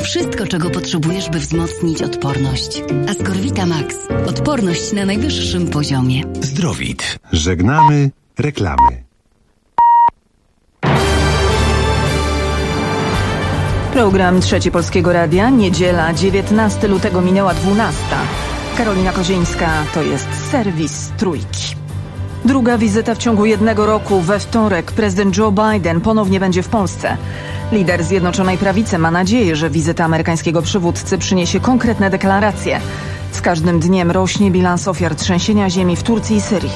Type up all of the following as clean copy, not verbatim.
wszystko, czego potrzebujesz, by wzmocnić odporność. Ascorvita Max. Odporność na najwyższym poziomie. Zdrowit. Żegnamy reklamy. Program Trzeci Polskiego Radia. Niedziela, 19 lutego, minęła 12. Karolina Kozieńska, to jest serwis Trójki. Druga wizyta w ciągu jednego roku. We wtorek prezydent Joe Biden ponownie będzie w Polsce. Lider Zjednoczonej Prawicy ma nadzieję, że wizyta amerykańskiego przywódcy przyniesie konkretne deklaracje. Z każdym dniem rośnie bilans ofiar trzęsienia ziemi w Turcji i Syrii.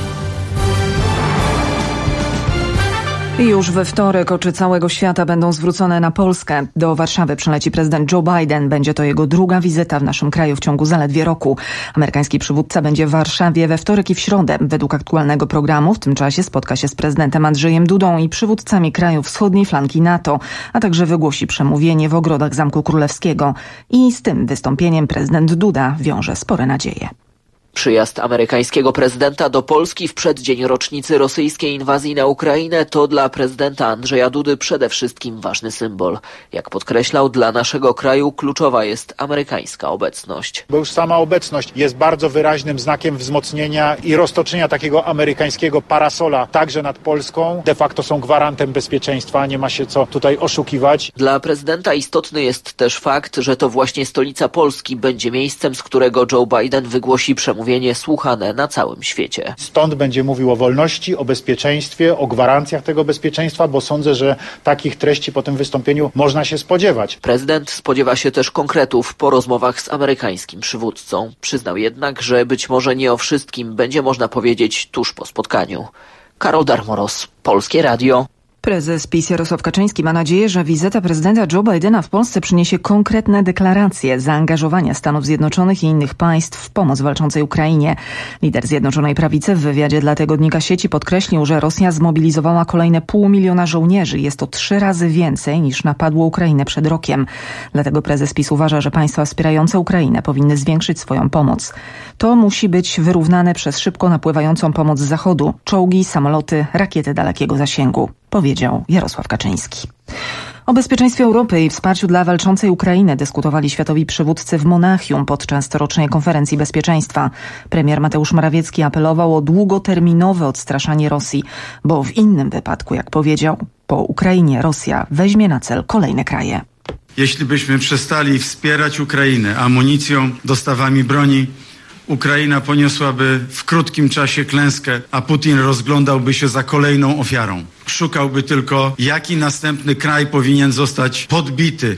I już we wtorek oczy całego świata będą zwrócone na Polskę. Do Warszawy przyleci prezydent Joe Biden. Będzie to jego druga wizyta w naszym kraju w ciągu zaledwie roku. Amerykański przywódca będzie w Warszawie we wtorek i w środę. Według aktualnego programu w tym czasie spotka się z prezydentem Andrzejem Dudą i przywódcami krajów wschodniej flanki NATO, a także wygłosi przemówienie w ogrodach Zamku Królewskiego. I z tym wystąpieniem prezydent Duda wiąże spore nadzieje. Przyjazd amerykańskiego prezydenta do Polski w przeddzień rocznicy rosyjskiej inwazji na Ukrainę to dla prezydenta Andrzeja Dudy przede wszystkim ważny symbol. Jak podkreślał, dla naszego kraju kluczowa jest amerykańska obecność. Bo już sama obecność jest bardzo wyraźnym znakiem wzmocnienia i roztoczenia takiego amerykańskiego parasola także nad Polską. De facto są gwarantem bezpieczeństwa, nie ma się co tutaj oszukiwać. Dla prezydenta istotny jest też fakt, że to właśnie stolica Polski będzie miejscem, z którego Joe Biden wygłosi przemówienie słuchane na całym świecie. Stąd będzie mówił o wolności, o bezpieczeństwie, o gwarancjach tego bezpieczeństwa, bo sądzę, że takich treści po tym wystąpieniu można się spodziewać. Prezydent spodziewa się też konkretów po rozmowach z amerykańskim przywódcą. Przyznał jednak, że być może nie o wszystkim będzie można powiedzieć tuż po spotkaniu. Karol Darmoros, Polskie Radio. Prezes PiS Jarosław Kaczyński ma nadzieję, że wizyta prezydenta Joe Bidena w Polsce przyniesie konkretne deklaracje zaangażowania Stanów Zjednoczonych i innych państw w pomoc walczącej Ukrainie. Lider Zjednoczonej Prawicy w wywiadzie dla tygodnika Sieci podkreślił, że Rosja zmobilizowała kolejne 500 000 żołnierzy. Jest to 3 razy więcej niż napadło Ukrainę przed rokiem. Dlatego prezes PiS uważa, że państwa wspierające Ukrainę powinny zwiększyć swoją pomoc. To musi być wyrównane przez szybko napływającą pomoc z Zachodu. Czołgi, samoloty, rakiety dalekiego zasięgu, powiedział Jarosław Kaczyński. O bezpieczeństwie Europy i wsparciu dla walczącej Ukrainy dyskutowali światowi przywódcy w Monachium podczas corocznej konferencji bezpieczeństwa. Premier Mateusz Morawiecki apelował o długoterminowe odstraszanie Rosji, bo w innym wypadku, jak powiedział, po Ukrainie Rosja weźmie na cel kolejne kraje. Jeśli byśmy przestali wspierać Ukrainę amunicją, dostawami broni, Ukraina poniosłaby w krótkim czasie klęskę, a Putin rozglądałby się za kolejną ofiarą. Szukałby tylko, jaki następny kraj powinien zostać podbity.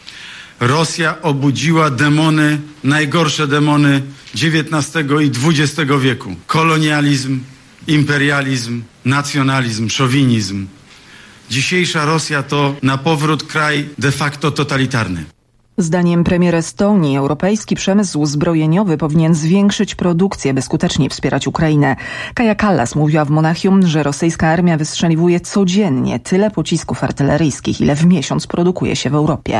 Rosja obudziła demony, najgorsze demony XIX i XX wieku. Kolonializm, imperializm, nacjonalizm, szowinizm. Dzisiejsza Rosja to na powrót kraj de facto totalitarny. Zdaniem premiera Estonii europejski przemysł zbrojeniowy powinien zwiększyć produkcję, by skutecznie wspierać Ukrainę. Kaja Kallas mówiła w Monachium, że rosyjska armia wystrzeliwuje codziennie tyle pocisków artyleryjskich, ile w miesiąc produkuje się w Europie.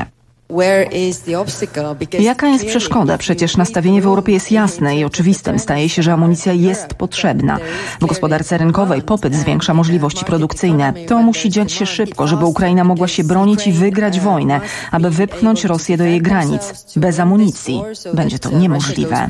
Jaka jest przeszkoda? Przecież nastawienie w Europie jest jasne i oczywistym. Staje się, że amunicja jest potrzebna. W gospodarce rynkowej popyt zwiększa możliwości produkcyjne. To musi dziać się szybko, żeby Ukraina mogła się bronić i wygrać wojnę, aby wypchnąć Rosję do jej granic. Bez amunicji będzie to niemożliwe.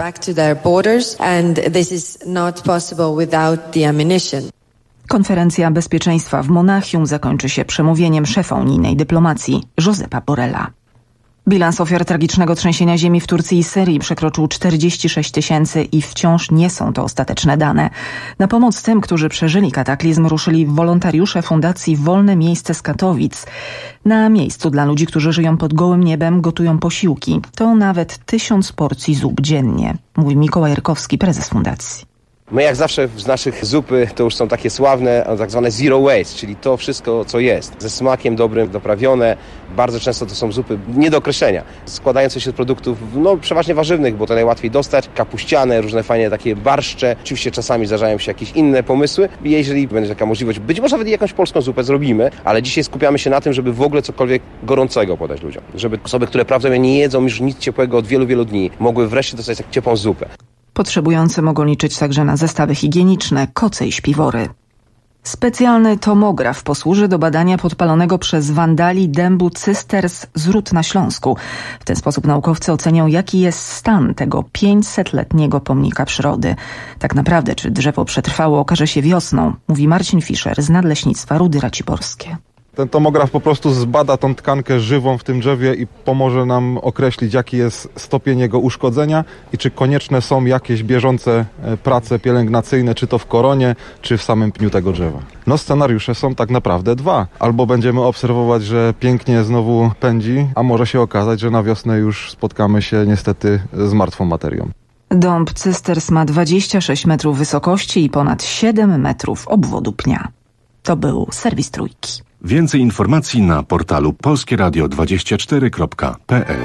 Konferencja bezpieczeństwa w Monachium zakończy się przemówieniem szefa unijnej dyplomacji Josepa Borrella. Bilans ofiar tragicznego trzęsienia ziemi w Turcji i Syrii przekroczył 46 000 i wciąż nie są to ostateczne dane. Na pomoc tym, którzy przeżyli kataklizm, ruszyli wolontariusze Fundacji Wolne Miejsce z Katowic. Na miejscu dla ludzi, którzy żyją pod gołym niebem, gotują posiłki. To nawet 1000 porcji zup dziennie, mówi Mikołaj Rykowski, prezes fundacji. My jak zawsze z naszych zupy to już są takie sławne, tak zwane zero waste, czyli to wszystko, co jest. Ze smakiem dobrym, doprawione. Bardzo często to są zupy nie do określenia, składające się z produktów przeważnie warzywnych, bo to najłatwiej dostać. Kapuściane, różne fajne takie barszcze. Oczywiście czasami zdarzają się jakieś inne pomysły. Jeżeli będzie taka możliwość, być może nawet jakąś polską zupę zrobimy, ale dzisiaj skupiamy się na tym, żeby w ogóle cokolwiek gorącego podać ludziom. Żeby osoby, które prawdopodobnie nie jedzą już nic ciepłego od wielu, wielu dni, mogły wreszcie dostać tak ciepłą zupę. Potrzebujący mogą liczyć także na zestawy higieniczne, koce i śpiwory. Specjalny tomograf posłuży do badania podpalonego przez wandali dębu Cysters z Rud na Śląsku. W ten sposób naukowcy ocenią, jaki jest stan tego 500-letniego pomnika przyrody. Tak naprawdę, czy drzewo przetrwało, okaże się wiosną, mówi Marcin Fischer z Nadleśnictwa Rudy Raciborskie. Ten tomograf po prostu zbada tą tkankę żywą w tym drzewie i pomoże nam określić, jaki jest stopień jego uszkodzenia i czy konieczne są jakieś bieżące prace pielęgnacyjne, czy to w koronie, czy w samym pniu tego drzewa. No scenariusze są tak naprawdę dwa. Albo będziemy obserwować, że pięknie znowu pędzi, a może się okazać, że na wiosnę już spotkamy się niestety z martwą materią. Dąb Cysters ma 26 metrów wysokości i ponad 7 metrów obwodu pnia. To był serwis Trójki. Więcej informacji na portalu polskieradio24.pl.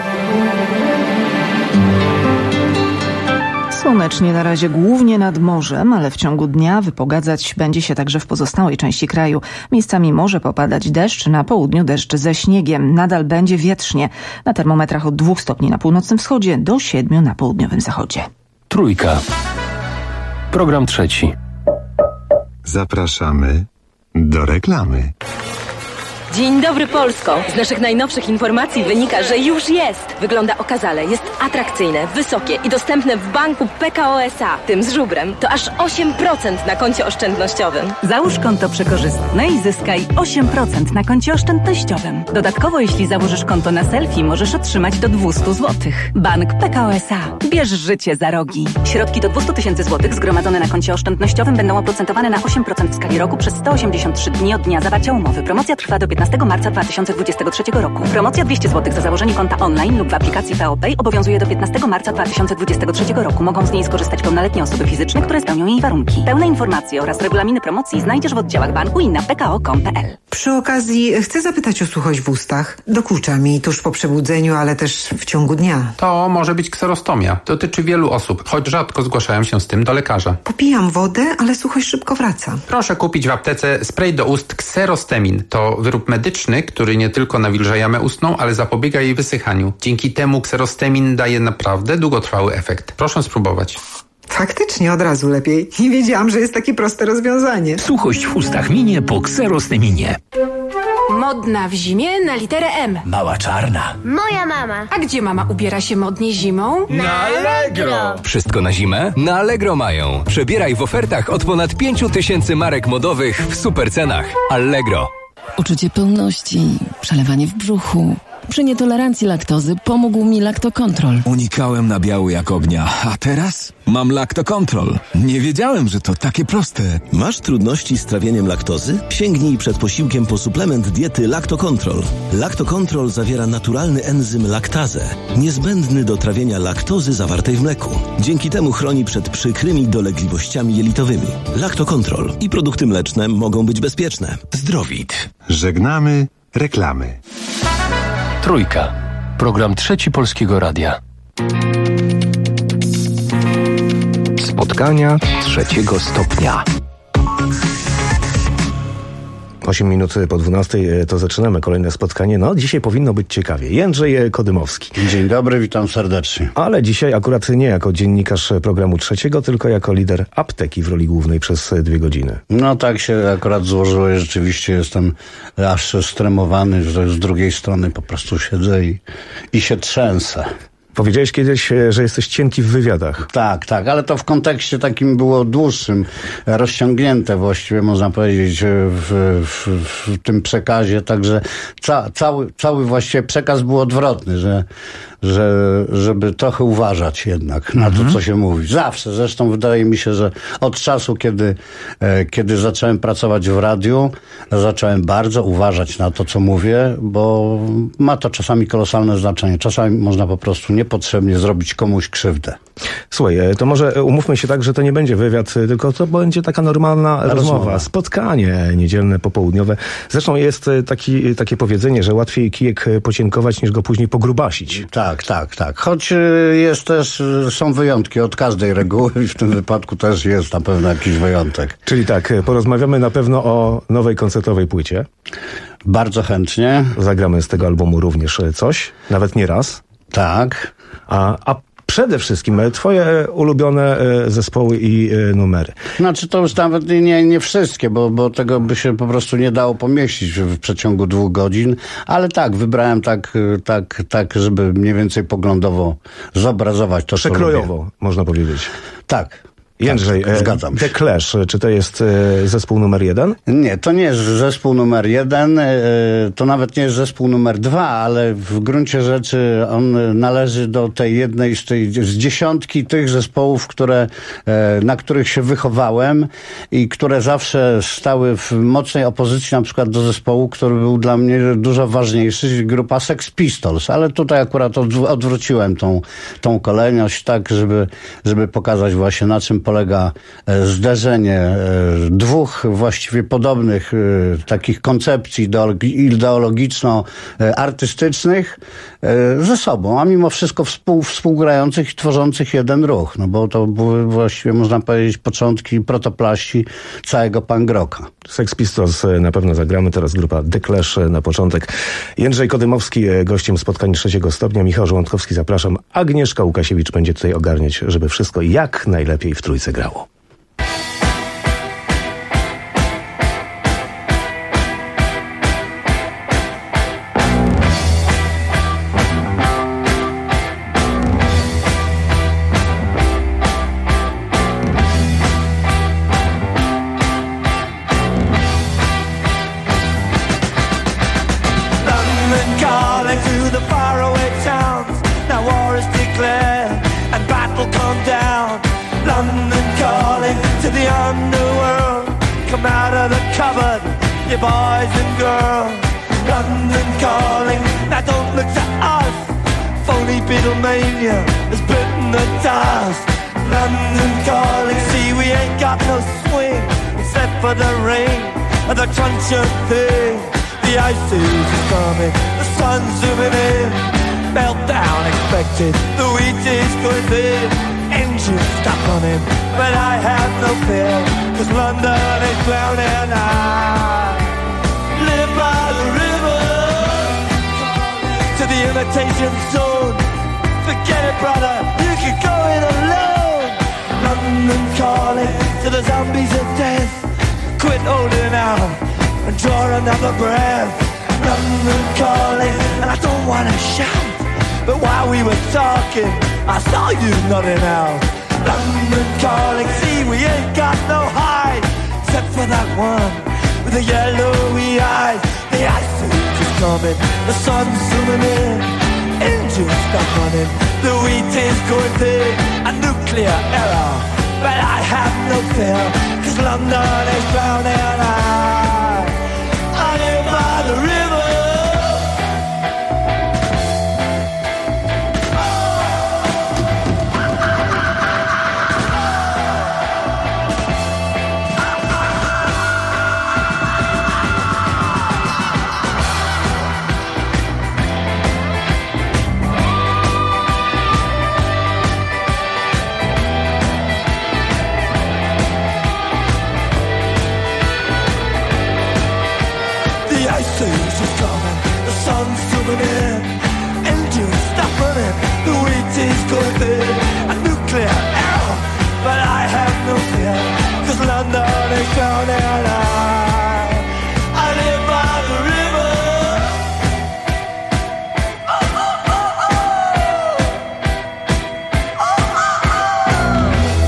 Słonecznie na razie głównie nad morzem, ale w ciągu dnia wypogadzać będzie się także w pozostałej części kraju. Miejscami może popadać deszcz, na południu deszcz ze śniegiem. Nadal będzie wietrznie. Na termometrach od 2 stopni na północnym wschodzie do 7 na południowym zachodzie. Trójka. Program trzeci. Zapraszamy do reklamy. Dzień dobry Polsko! Z naszych najnowszych informacji wynika, że już jest! Wygląda okazale, jest atrakcyjne, wysokie i dostępne w banku PKO SA, tym z żubrem. To aż 8% na koncie oszczędnościowym. Załóż konto przekorzystne i zyskaj 8% na koncie oszczędnościowym. Dodatkowo, jeśli założysz konto na selfie, możesz otrzymać do 200 zł. Bank PKO SA. Bierz życie za rogi. Środki do 200 000 złotych zgromadzone na koncie oszczędnościowym będą oprocentowane na 8% w skali roku przez 183 dni od dnia zawarcia umowy. Promocja trwa do 15 marca 2023 roku. Promocja 200 zł za założenie konta online lub w aplikacji PO Pay obowiązuje do 15 marca 2023 roku. Mogą z niej skorzystać pełnoletnie osoby fizyczne, które spełnią jej warunki. Pełne informacje oraz regulaminy promocji znajdziesz w oddziałach banku i na pko.com.pl. Przy okazji chcę zapytać o suchość w ustach. Dokucza mi tuż po przebudzeniu, ale też w ciągu dnia. To może być kserostomia. Dotyczy wielu osób, choć rzadko zgłaszają się z tym do lekarza. Popijam wodę, ale suchość szybko wraca. Proszę kupić w aptece spray do ust Kserostemin. To wyrób medyczny, który nie tylko nawilża jamę ustną, ale zapobiega jej wysychaniu. Dzięki temu Kserostemin daje naprawdę długotrwały efekt. Proszę spróbować. Faktycznie od razu lepiej. Nie wiedziałam, że jest takie proste rozwiązanie. Suchość w ustach minie po Kserosteminie. Modna w zimie na literę M. Mała czarna. Moja mama. A gdzie mama ubiera się modnie zimą? Na Allegro. Wszystko na zimę? Na Allegro mają. Przebieraj w ofertach od ponad 5000 marek modowych w super cenach. Allegro. Uczucie pełności, przelewanie w brzuchu. Przy nietolerancji laktozy pomógł mi Lactocontrol. Unikałem nabiału jak ognia, a teraz mam Lactocontrol. Nie wiedziałem, że to takie proste. Masz trudności z trawieniem laktozy? Sięgnij przed posiłkiem po suplement diety Lactocontrol. Lactocontrol zawiera naturalny enzym laktazę, niezbędny do trawienia laktozy zawartej w mleku. Dzięki temu chroni przed przykrymi dolegliwościami jelitowymi. Lactocontrol i produkty mleczne mogą być bezpieczne. Zdrowit. Żegnamy reklamy. Trójka. Program trzeci Polskiego Radia. Spotkania trzeciego stopnia. 8 minut po 12 to zaczynamy kolejne spotkanie. No, dzisiaj powinno być ciekawie. Jędrzej Kodymowski. Dzień dobry, witam serdecznie. Ale dzisiaj akurat nie jako dziennikarz programu trzeciego, tylko jako lider apteki w roli głównej przez 2 godziny. No tak się akurat złożyło. Rzeczywiście jestem aż stremowany, że z drugiej strony po prostu siedzę i się trzęsę. Powiedziałeś kiedyś, że jesteś cienki w wywiadach. Tak, ale to w kontekście takim było dłuższym, rozciągnięte właściwie można powiedzieć w tym przekazie, także cały właściwie przekaz był odwrotny, żeby trochę uważać jednak na to, co się mówi. Zawsze, zresztą wydaje mi się, że od czasu, kiedy zacząłem pracować w radiu, zacząłem bardzo uważać na to, co mówię, bo ma to czasami kolosalne znaczenie. Czasami można po prostu niepotrzebnie zrobić komuś krzywdę. Słuchaj, to może umówmy się tak, że to nie będzie wywiad, tylko to będzie taka normalna rozmowa. Spotkanie niedzielne, popołudniowe. Zresztą jest takie powiedzenie, że łatwiej kijek pocienkować, niż go później pogrubasić. Tak. Choć są wyjątki od każdej reguły i w tym wypadku też jest na pewno jakiś wyjątek. Czyli tak, porozmawiamy na pewno o nowej koncertowej płycie. Bardzo chętnie. Zagramy z tego albumu również coś, nawet nie raz. Tak. A przede wszystkim twoje ulubione zespoły i numery. Znaczy to już nawet nie wszystkie, bo tego by się po prostu nie dało pomieścić w przeciągu 2 godzin, ale tak, wybrałem tak, żeby mniej więcej poglądowo zobrazować to, przekrojowo, można powiedzieć. Tak. Jędrzej, zgadzam się. The Clash, czy to jest zespół numer 1? Nie, to nie jest zespół numer 1, to nawet nie jest zespół numer 2, ale w gruncie rzeczy on należy do tej jednej z dziesiątki tych zespołów, na których się wychowałem i które zawsze stały w mocnej opozycji na przykład do zespołu, który był dla mnie dużo ważniejszy, grupa Sex Pistols, ale tutaj akurat odwróciłem tą kolejność tak, żeby pokazać właśnie na czym polega zderzenie 2 właściwie podobnych takich koncepcji ideologiczno-artystycznych ze sobą, a mimo wszystko współgrających i tworzących jeden ruch, no bo to były właściwie, można powiedzieć, początki protoplaści całego punk rocka. Sex Pistols na pewno zagramy, teraz grupa The Clash na początek. Jędrzej Kodymowski gościem spotkań 3 stopnia, Michał Żołądkowski, zapraszam. Agnieszka Łukasiewicz będzie tutaj ogarniać, żeby wszystko jak najlepiej w trójce grało. Boys and girls, London calling, now don't look to us. Phony Beatlemania has bitten the dust. London calling, see we ain't got no swing, except for the rain and the crunch of thing. The ice age is coming, the sun's zooming in. Meltdown expected, the wheat is going thin. Engines stop running, but I have no fear, 'cause London is drowning out. Live by the river, to the imitation zone. Forget it, brother, you can go it alone. London calling to the zombies of death. Quit holding out and draw another breath. London calling, and I don't wanna shout, but while we were talking, I saw you nodding out. London calling, see we ain't got no hide, except for that one with the yellowy eyes. The ice age is coming, the sun's zooming in. Engines stop running, the wheat is going thick. A nuclear error, but I have no fear, 'cause London is drowning out. I live by the river. A nuclear error, but I have no fear, 'cause London is drowning out. I live by the river. Oh, oh, oh, oh. Oh, oh, oh.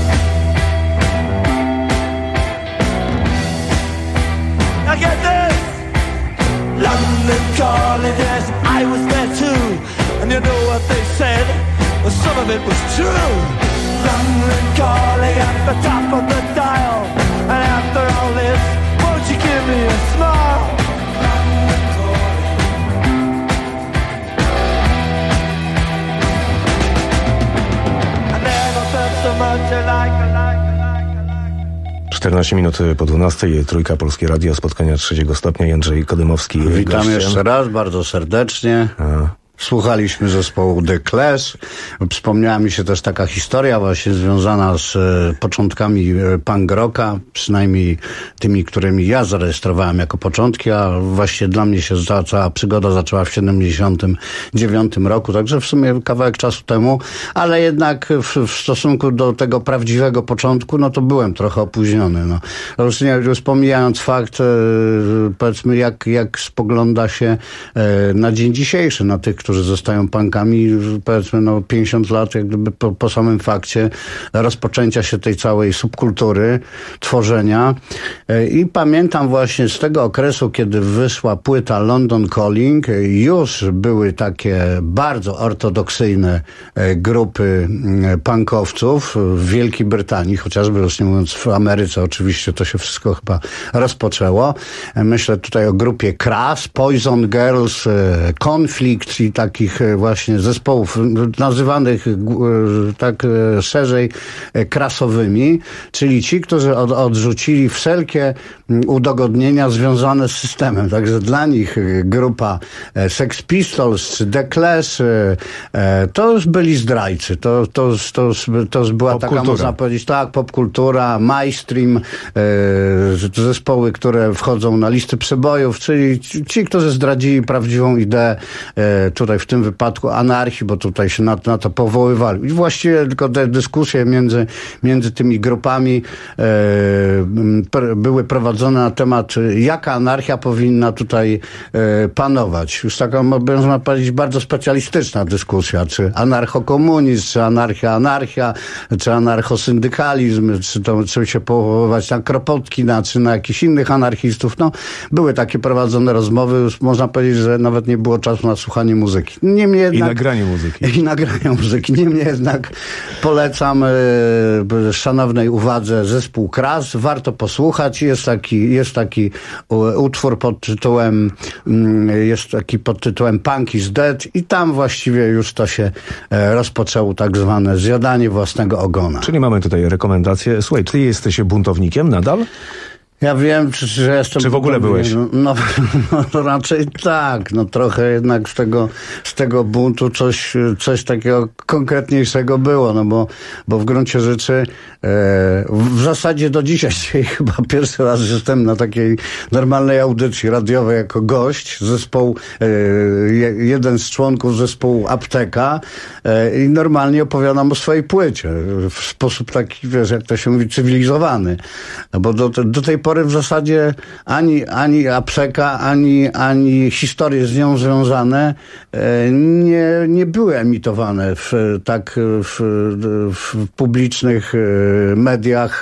Now get this. London calling, yes, I was there too, and you know what they said. Well, some of it was true. London calling at the top of the dial, and after all this, won't you give me a smile? London calling. I never felt so much like. 14 minut po 12, Trójka, Polskie Radio, spotkania 3 stopnia, Jędrzej Kodymowski. Witam jeszcze raz, bardzo serdecznie. słuchaliśmy zespołu The Clash. Przypomniała mi się też taka historia właśnie związana z początkami punk rocka, przynajmniej tymi, którymi ja zarejestrowałem jako początki, a właśnie dla mnie się ta cała przygoda zaczęła w 79 roku, także w sumie kawałek czasu temu, ale jednak w stosunku do tego prawdziwego początku, no to byłem trochę opóźniony. No. Już pomijając fakt, powiedzmy, jak spogląda się na dzień dzisiejszy, na tych, którzy zostają punkami, powiedzmy, 50 lat, jak gdyby po samym fakcie rozpoczęcia się tej całej subkultury, tworzenia. I pamiętam właśnie z tego okresu, kiedy wyszła płyta London Calling, już były takie bardzo ortodoksyjne grupy punkowców w Wielkiej Brytanii, chociażby już nie mówiąc w Ameryce, oczywiście to się wszystko chyba rozpoczęło. Myślę tutaj o grupie Crass, Poison Girls, Conflict i takich właśnie zespołów nazywanych tak szerzej krasowymi, czyli ci, którzy odrzucili wszelkie udogodnienia związane z systemem. Także dla nich grupa Sex Pistols czy The Clash to już byli zdrajcy. To już była taka, można powiedzieć, tak, popkultura, mainstream, zespoły, które wchodzą na listy przebojów, czyli ci, którzy zdradzili prawdziwą ideę, tutaj w tym wypadku anarchii, bo tutaj się na to powoływali. I właściwie tylko te dyskusje między tymi grupami były prowadzone na temat, jaka anarchia powinna tutaj panować. Już taka, można powiedzieć, bardzo specjalistyczna dyskusja, czy anarchokomunizm, czy anarchia, czy anarchosyndykalizm, czy się powoływać na Kropotkina, czy na jakichś innych anarchistów. No, były takie prowadzone rozmowy, już można powiedzieć, że nawet nie było czasu na słuchanie muzyki. Niemniej jednak, I nagranie muzyki. Niemniej jednak polecam szanownej uwadze zespół Crass. Warto posłuchać. Jest taki utwór pod tytułem Punk is Dead i tam właściwie już to się rozpoczęło tak zwane zjadanie własnego ogona. Czyli mamy tutaj rekomendację. Słuchaj, ty jesteś buntownikiem nadal? Ja wiem, że jestem... Czy w ogóle byłeś? No raczej tak. No trochę jednak z tego buntu coś takiego konkretniejszego było, no bo w gruncie rzeczy w zasadzie do dzisiaj chyba pierwszy raz jestem na takiej normalnej audycji radiowej jako gość. Jeden z członków zespołu Apteka i normalnie opowiadam o swojej płycie w sposób taki, wiesz, jak to się mówi, cywilizowany. No bo do tej pory w zasadzie ani Apteka, ani historie z nią związane nie były emitowane w publicznych mediach,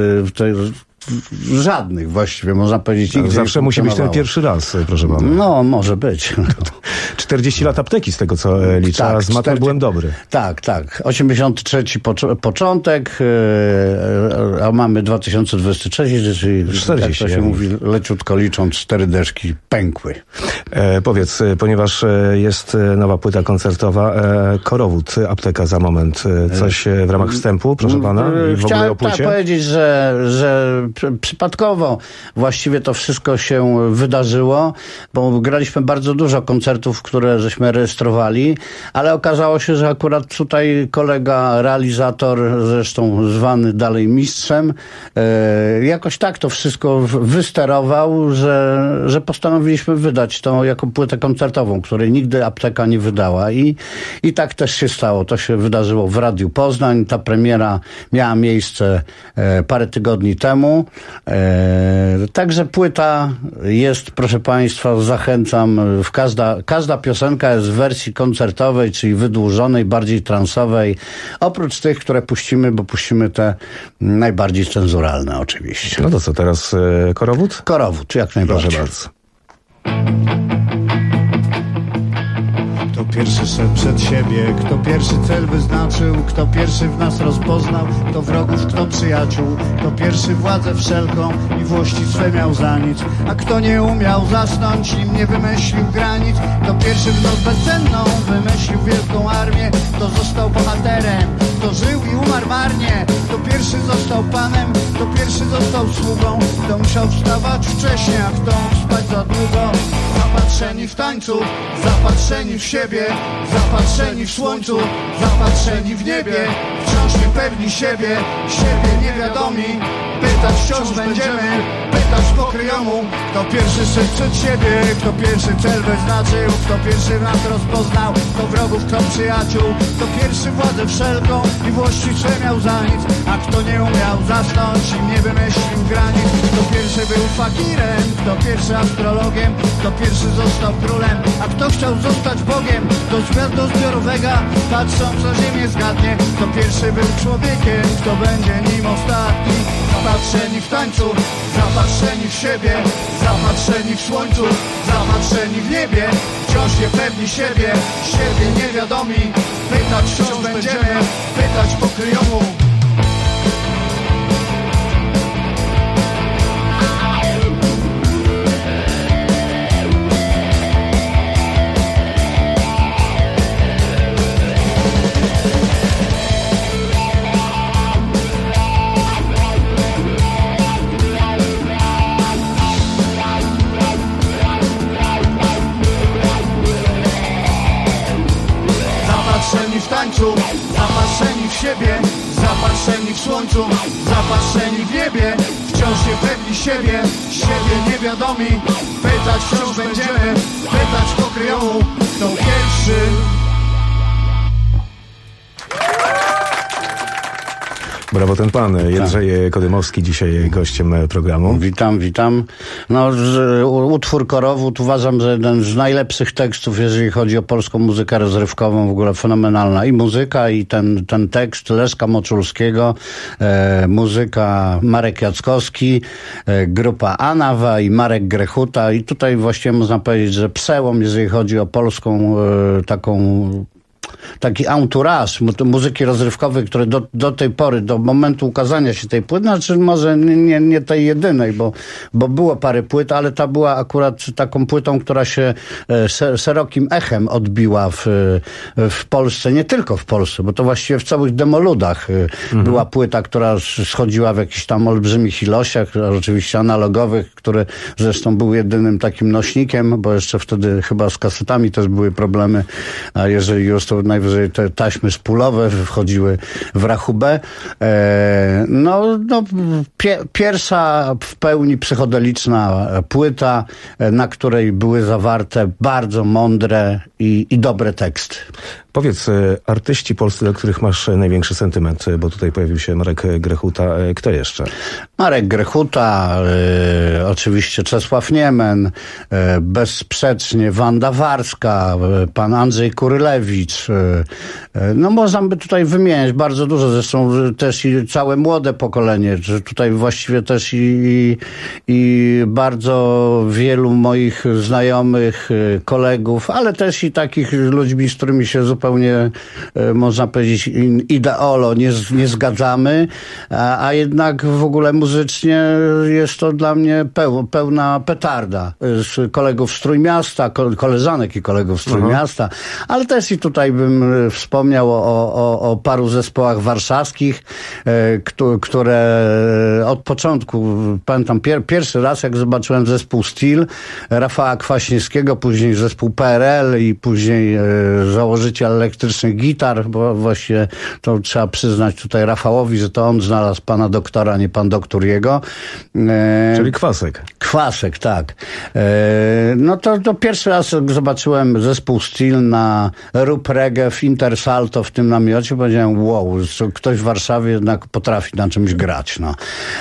żadnych właściwie, można powiedzieć. Zawsze musi być ten pierwszy raz, proszę pana. No, może być. 40 lat Apteki z tego, co liczę, tak, a z matem byłem dobry. Tak. 83 początek, a mamy 2023, czyli 40, jak to się mówi, leciutko licząc, 4 deszki pękły. Powiedz, ponieważ jest nowa płyta koncertowa, Korowód, Apteka za moment. Coś w ramach wstępu, proszę pana? I w ogóle o płycie? Chciałem powiedzieć, że przypadkowo właściwie to wszystko się wydarzyło, bo graliśmy bardzo dużo koncertów, które żeśmy rejestrowali, ale okazało się, że akurat tutaj kolega, realizator, zresztą zwany dalej mistrzem, jakoś tak to wszystko wysterował, że postanowiliśmy wydać to jako płytę koncertową, której nigdy Apteka nie wydała i tak też się stało. To się wydarzyło w Radiu Poznań. Ta premiera miała miejsce parę tygodni temu. Także płyta jest, proszę państwa, zachęcam, każda piosenka jest w wersji koncertowej, czyli wydłużonej, bardziej transowej, oprócz tych, które puścimy, bo puścimy te najbardziej cenzuralne oczywiście. No to co, teraz Korowód? Korowód, jak najbardziej. Proszę bardzo. Kto pierwszy szedł przed siebie, kto pierwszy cel wyznaczył, kto pierwszy w nas rozpoznał, kto wrogów, kto przyjaciół, kto pierwszy władzę wszelką i włości swe miał za nic, a kto nie umiał zasnąć, nim nie wymyślił granic, kto pierwszy w noc bezcenną wymyślił wielką armię, kto został bohaterem, kto żył i umarł marnie, kto pierwszy został panem, kto pierwszy został sługą, kto musiał wstawać wcześniej, a kto mógł spać za długo. zapatrzeni w tańcu, zapatrzeni w siebie, zapatrzeni w słońcu, zapatrzeni w niebie, wciąż niepewni siebie, niewiadomi. Pytać wciąż będziemy, pytać pokryjomu. Kto pierwszy szedł przed siebie, kto pierwszy cel wyznaczył, kto pierwszy nas rozpoznał, kto wrogów, kto przyjaciół, kto pierwszy władzę wszelką i właściwie miał za nic, a kto nie umiał zasnąć i nie wymyślił granic. Kto pierwszy był fakirem, kto pierwszy astrologiem, kto pierwszy został królem, a kto chciał zostać Bogiem. Do gwiazdo zbiorowego patrząc na ziemię zgadnie, kto pierwszy był człowiekiem, kto będzie nim ostatni. Zapatrzeni w tańcu, zapatrzeni w siebie, zapatrzeni w słońcu, zapatrzeni w niebie, wciąż niepewni siebie, niewiadomi. Pytać wciąż będziemy, pytać pokryjomu. Zapatrzeni w tańcu, zapatrzeni w siebie, zapatrzeni w słońcu, zapatrzeni w niebie, wciąż niepewni siebie, niewiadomi. Pytać wciąż będziemy, pytać pokryjomu, kto pierwszy. Brawo ten pan, Jędrzej Kodymowski, dzisiaj gościem programu. Witam. No, utwór Korowód uważam, że jeden z najlepszych tekstów, jeżeli chodzi o polską muzykę rozrywkową, w ogóle fenomenalna. I muzyka, i ten tekst Leszka Moczulskiego, muzyka Marek Jackowski, grupa Anawa i Marek Grechuta. I tutaj właściwie można powiedzieć, że przełom, jeżeli chodzi o polską taki entourage muzyki rozrywkowej, który do tej pory, do momentu ukazania się tej płyty, znaczy może nie tej jedynej, bo było parę płyt, ale ta była akurat taką płytą, która się szerokim echem odbiła w Polsce, nie tylko w Polsce, bo to właściwie w całych demoludach była płyta, która schodziła w jakichś tam olbrzymich ilościach, oczywiście analogowych, które zresztą był jedynym takim nośnikiem, bo jeszcze wtedy chyba z kasetami też były problemy, a jeżeli już to najwyżej te taśmy spulowe wchodziły w rachubę. Pierwsza w pełni psychodeliczna płyta, na której były zawarte bardzo mądre i dobre teksty. Powiedz, artyści polscy, do których masz największy sentyment, bo tutaj pojawił się Marek Grechuta. Kto jeszcze? Marek Grechuta, oczywiście Czesław Niemen, bezsprzecznie Wanda Warska, pan Andrzej Kurylewicz. No można by tutaj wymieniać bardzo dużo, zresztą też i całe młode pokolenie, że tutaj właściwie też i bardzo wielu moich znajomych, kolegów, ale też i takich ludźmi, z którymi się zupełnie, można powiedzieć, ideolo nie zgadzamy, a jednak w ogóle muzycznie jest to dla mnie pełna petarda. Z kolegów z Trójmiasta, koleżanek i kolegów z Trójmiasta, ale też i tutaj bym wspomniał o paru zespołach warszawskich, które od początku, pamiętam pierwszy raz, jak zobaczyłem zespół Steel, Rafała Kwaśniewskiego, później zespół PRL i później założyciel elektrycznych gitar, bo właściwie to trzeba przyznać tutaj Rafałowi, że to on znalazł pana doktora, nie pan doktor jego. Czyli Kwasek. Kwasek, tak. No to pierwszy raz zobaczyłem zespół Steel na Rób Reggae w Intersalto w tym namiocie, powiedziałem, wow, ktoś w Warszawie jednak potrafi na czymś grać. No.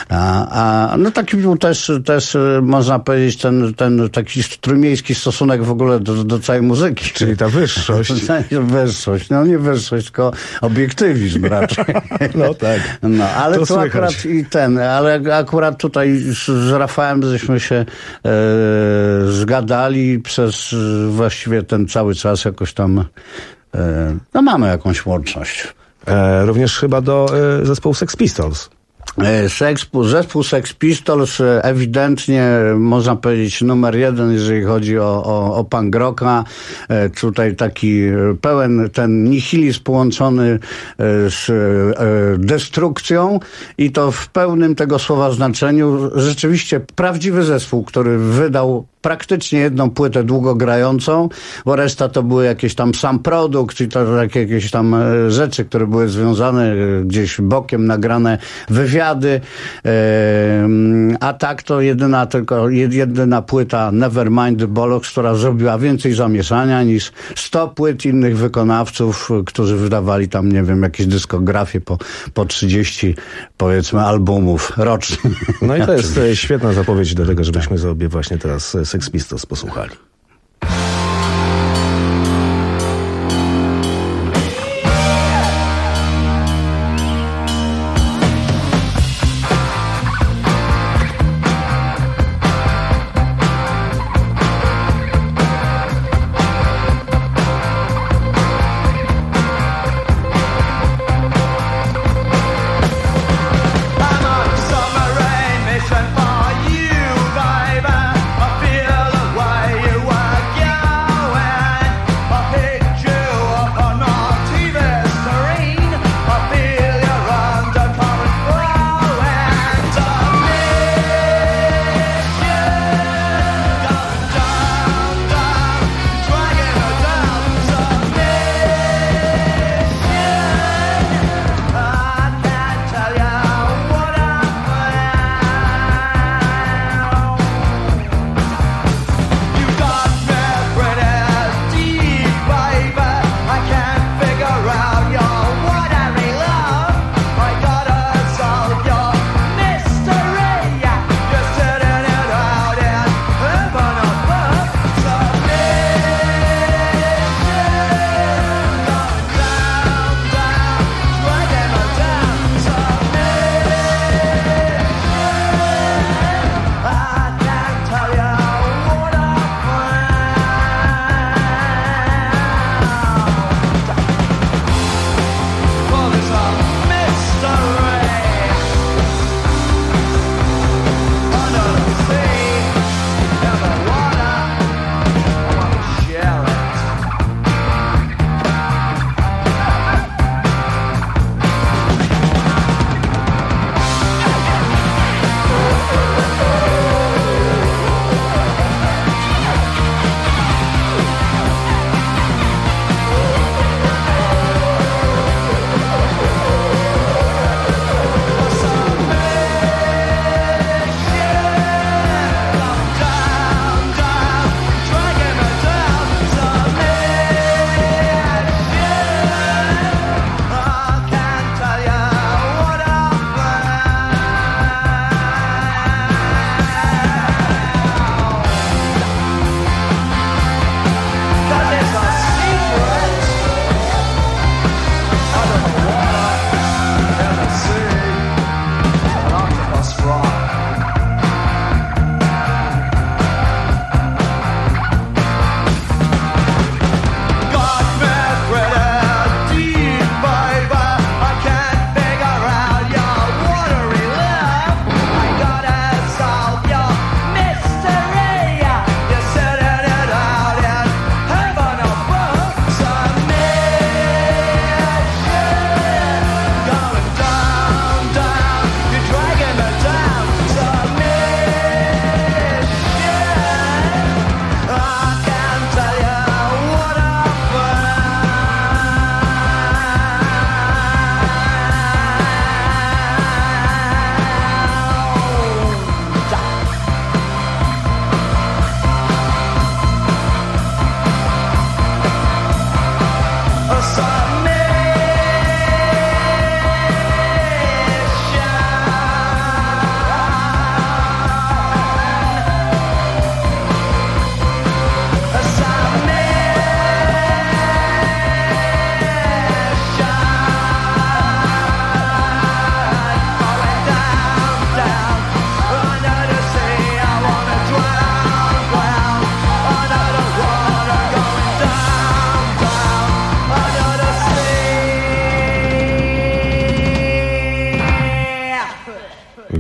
No taki był też można powiedzieć ten taki trójmiejski stosunek w ogóle do całej muzyki. Czyli ta wyższość. Wyższość, no nie wyższość, tylko obiektywizm raczej. No tak. No, ale to tu akurat ale akurat tutaj z Rafałem żeśmy się zgadali przez właściwie ten cały czas jakoś tam no mamy jakąś łączność. Również chyba do zespołu Sex Pistols. Zespół Sex Pistols ewidentnie, można powiedzieć, numer jeden, jeżeli chodzi o punk rocka. Tutaj taki pełen ten nihilizm połączony z destrukcją i to w pełnym tego słowa znaczeniu. Rzeczywiście prawdziwy zespół, który wydał praktycznie jedną płytę długogrającą, bo reszta to były jakieś tam sam produkt i to jakieś tam rzeczy, które były związane gdzieś bokiem, nagrane wywiady, a tak to jedyna płyta Nevermind the Bollocks, która zrobiła więcej zamieszania niż 100 płyt innych wykonawców, którzy wydawali tam, nie wiem, jakieś dyskografie po 30, powiedzmy, albumów rocznie. No i to jest świetna zapowiedź do tego, żebyśmy sobie właśnie teraz Sex Pistols posłuchali. For you, baby, I feel the way you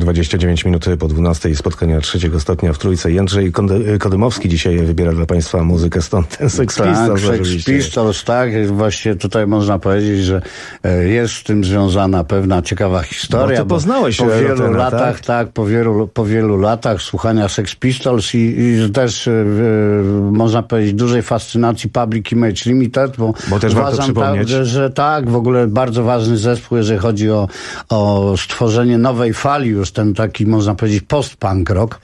29 minut po 12 spotkania 3 stopnia w Trójce. Jędrzej Kodymowski dzisiaj wybiera dla Państwa muzykę, stąd ten Sex Pistols. Tak, Sex Pistols, tak. Właśnie tutaj można powiedzieć, że jest z tym związana pewna ciekawa historia. No, ty poznałeś po wielu Rotena, latach, tak, po wielu latach słuchania Sex Pistols i też można powiedzieć dużej fascynacji Public Image Limited, bo też warto przypomnieć, że tak, w ogóle bardzo ważny zespół, jeżeli chodzi o stworzenie nowej fali, już ten taki, można powiedzieć, post-punk rock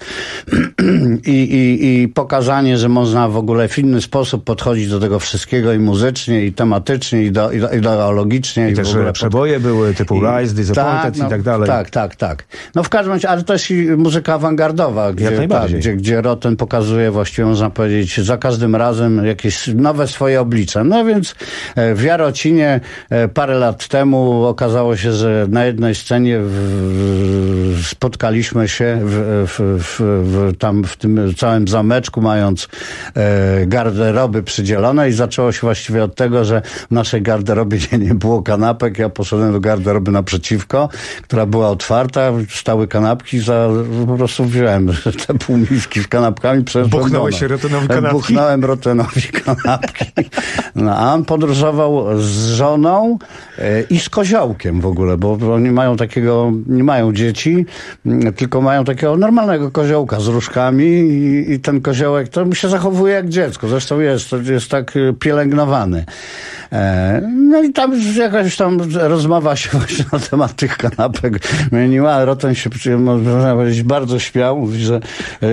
i pokazanie, że można w ogóle w inny sposób podchodzić do tego wszystkiego i muzycznie, i tematycznie, i ideologicznie. I też przeboje były typu Rise, Disappointed i tak dalej. Tak. No w każdym razie, ale też i muzyka awangardowa, gdzie Roten pokazuje właściwie, można powiedzieć, za każdym razem jakieś nowe swoje oblicze. No więc w Jarocinie parę lat temu okazało się, że na jednej scenie spotkaliśmy się tam w tym całym zameczku, mając garderoby przydzielone i zaczęło się właściwie od tego, że w naszej garderobie nie było kanapek. Ja poszedłem do garderoby naprzeciwko, która była otwarta, stały kanapki, po prostu wziąłem te półmiski z kanapkami. Buchnąłeś Rotenowi kanapki? Buchnąłem Rotenowi kanapki. No, a on podróżował z żoną i z koziołkiem w ogóle, bo oni nie mają dzieci, tylko mają takiego normalnego koziołka z różkami i ten koziołek to mi się zachowuje jak dziecko. Zresztą jest tak pielęgnowany. No i tam jakaś tam rozmowa się właśnie na temat tych kanapek zmieniła. Roten się, można powiedzieć, bardzo śmiał. Mówi, że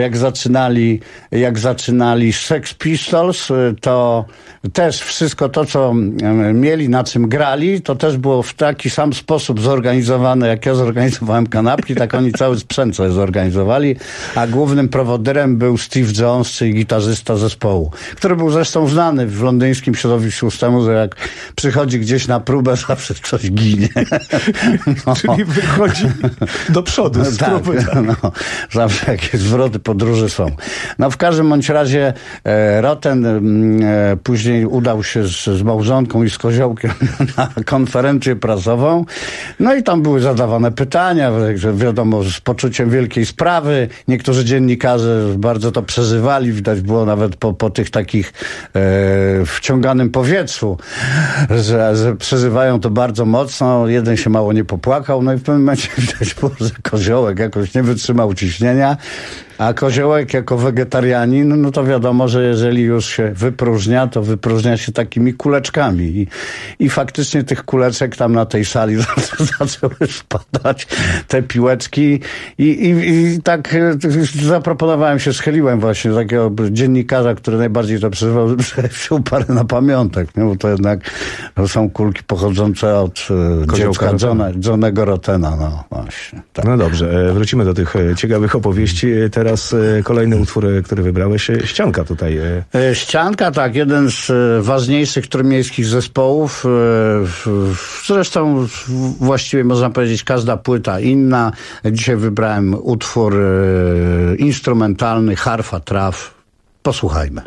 jak zaczynali Sex Pistols, to też wszystko to, co mieli, na czym grali, to też było w taki sam sposób zorganizowane, jak ja zorganizowałem kanapki, tak oni cały sprzęt sobie zorganizowali, a głównym prowodyrem był Steve Jones, czyli gitarzysta zespołu, który był zresztą znany w londyńskim środowisku z temu, że jak przychodzi gdzieś na próbę, zawsze ktoś ginie. No. Czyli wychodzi do przodu z próby. No, zawsze jakieś zwroty podróży są. No w każdym bądź razie Roten później udał się z małżonką i z koziołkiem na konferencję prasową. No i tam były zadawane pytania, że wiadomo, z poczuciem wielkiej sprawy. Niektórzy dziennikarze bardzo to przeżywali. Widać było nawet po tych takich wciąganym powietrzu, że przeżywają to bardzo mocno. Jeden się mało nie popłakał. No i w pewnym momencie widać było, że koziołek jakoś nie wytrzymał ciśnienia. A koziołek jako wegetarianin, no to wiadomo, że jeżeli już się wypróżnia, to wypróżnia się takimi kuleczkami. I faktycznie tych kuleczek tam na tej sali zaczęły spadać, te piłeczki. I tak zaproponowałem się, schyliłem właśnie do takiego dziennikarza, który najbardziej to przeżywał, że wziął parę na pamiątek, nie? Bo to jednak są kulki pochodzące od dziecka Johnego Rotena. No właśnie. Tak. No dobrze, wrócimy do tych ciekawych opowieści. Teraz kolejny utwór, który wybrałeś, Ścianka tutaj. Ścianka, tak, jeden z ważniejszych trójmiejskich zespołów. Zresztą właściwie można powiedzieć każda płyta inna. Dzisiaj wybrałem utwór instrumentalny Harfa Traw. Posłuchajmy.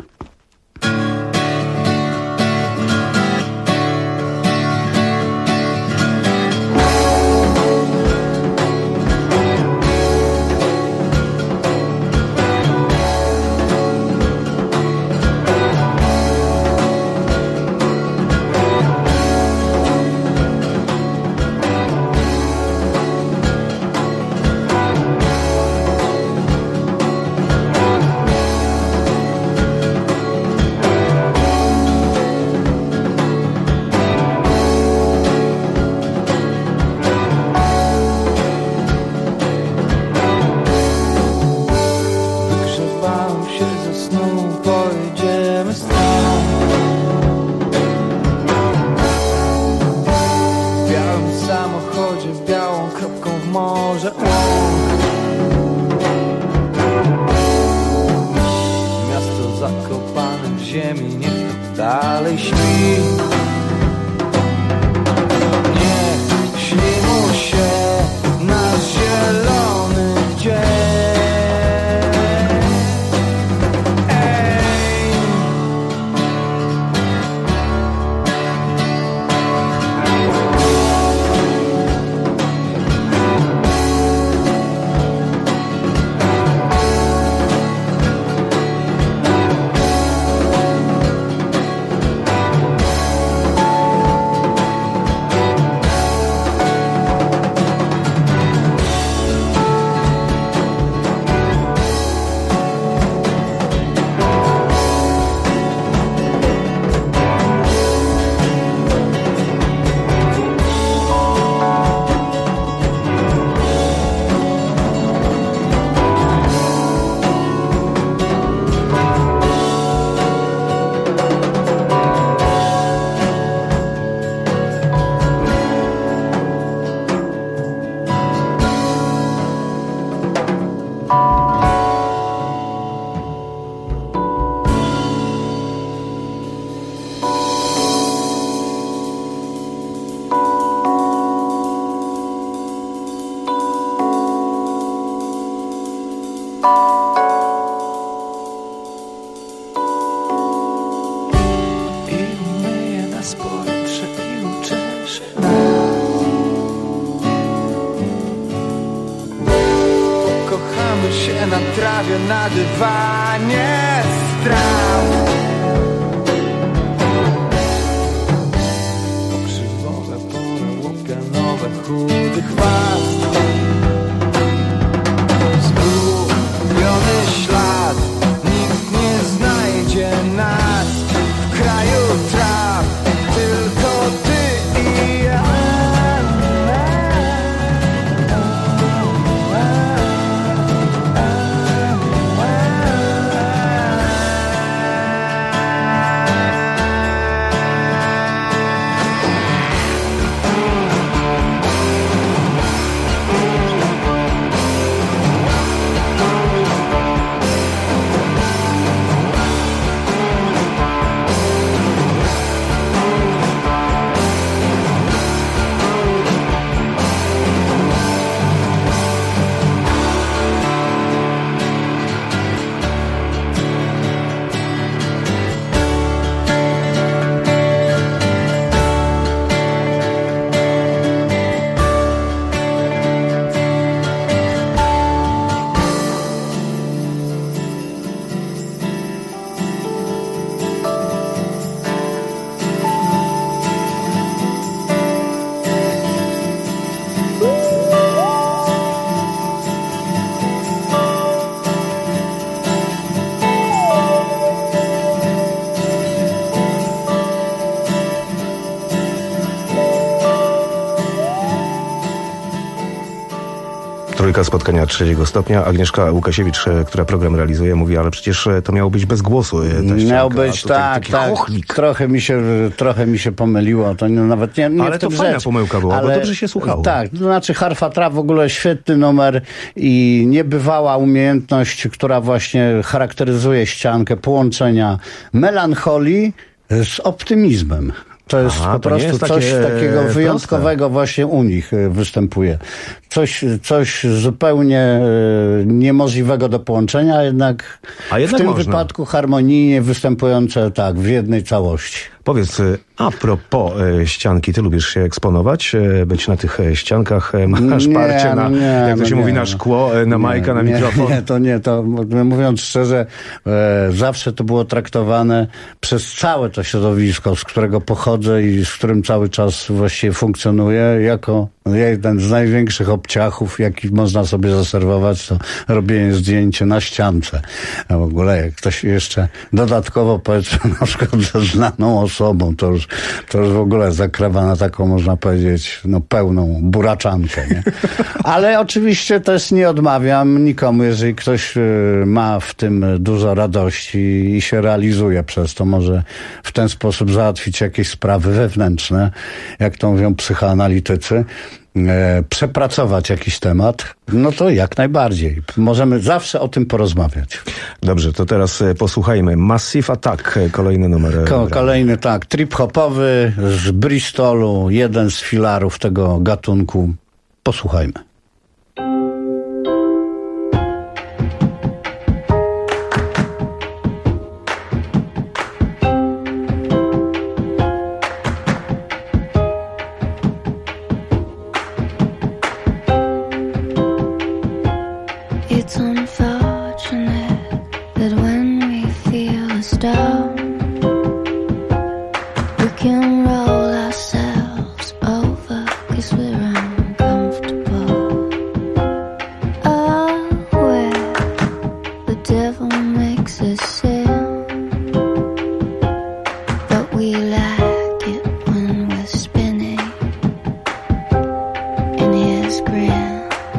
się na trawie, na dywanie straw. Pokrzywowe pory, łupianowe, chudy chwast. Zgubiony ślad, nikt nie znajdzie nas w kraju traw, tylko ty i ja. Trójka spotkania 3 stopnia. Agnieszka Łukasiewicz, która program realizuje, mówi, ale przecież to miało być bez głosu. Miał być, tak. Trochę mi się pomyliło. To nawet nie ale to fajna pomyłka była, bo dobrze się słuchało. Tak, to znaczy Harfa Traw w ogóle świetny numer i niebywała umiejętność, która właśnie charakteryzuje ściankę połączenia melancholii z optymizmem. To jest po prostu coś takiego wyjątkowego właśnie u nich występuje. Coś zupełnie niemożliwego do połączenia, a jednak w tym wypadku harmonijnie występujące w jednej całości. Powiedz, a propos ścianki, ty lubisz się eksponować, być na tych ściankach, masz parcie mówi, na szkło, na majka, na mikrofon? To mówiąc szczerze, zawsze to było traktowane przez całe to środowisko, z którego pochodzę i z którym cały czas właściwie funkcjonuję, jako jeden z największych obciachów, jaki można sobie zaserwować, to robienie zdjęcia na ściance. A w ogóle jak ktoś jeszcze dodatkowo, powiedzmy, na przykład ze znaną osobą, to już w ogóle zakrawa na taką, można powiedzieć, pełną buraczankę, nie? Ale oczywiście też nie odmawiam nikomu, jeżeli ktoś ma w tym dużo radości i się realizuje przez to, może w ten sposób załatwić jakieś sprawy wewnętrzne, jak to mówią psychoanalitycy, przepracować jakiś temat, no to jak najbardziej. Możemy zawsze o tym porozmawiać. Dobrze, to teraz posłuchajmy. Massive Attack, kolejny numer. Kolejny, trip-hopowy z Bristolu, jeden z filarów tego gatunku. Posłuchajmy. It's unfortunate that when we feel down, we can roll ourselves over 'cause we're uncomfortable. Oh, where the devil makes us sin, but we like it when we're spinning in his grin.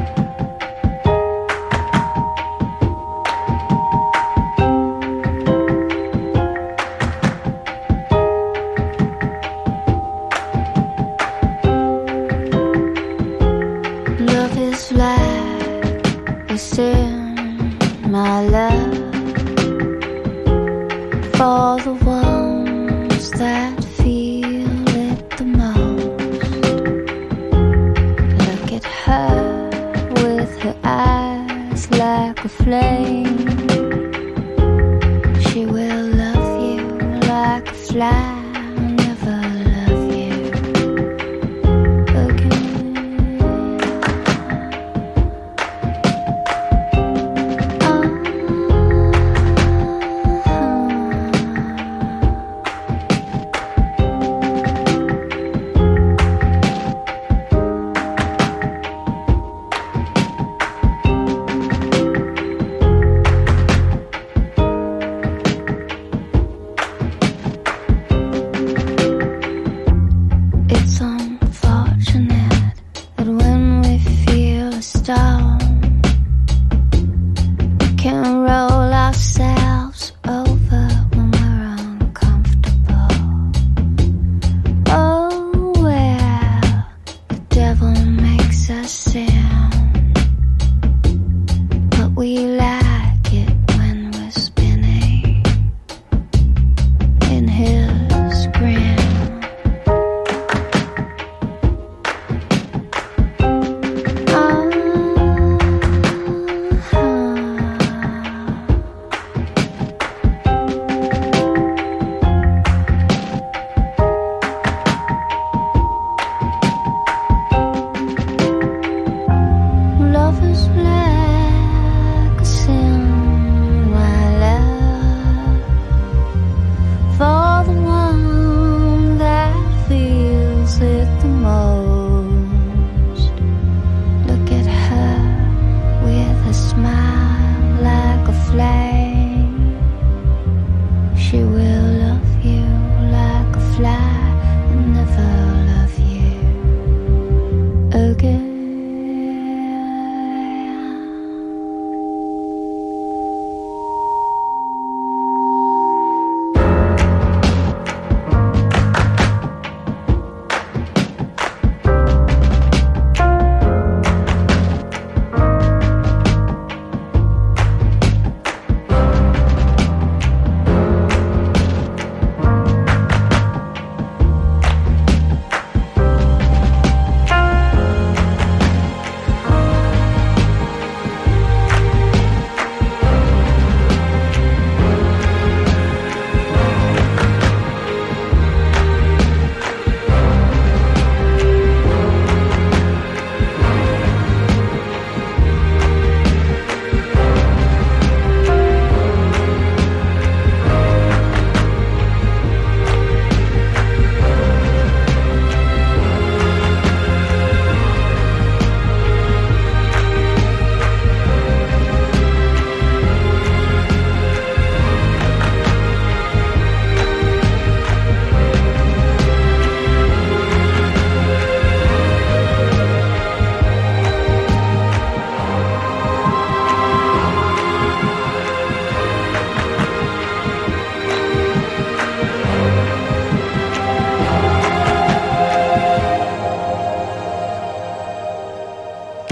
My love for the ones that feel it the most. Look at her with her eyes like a flame. She will love you like a fly.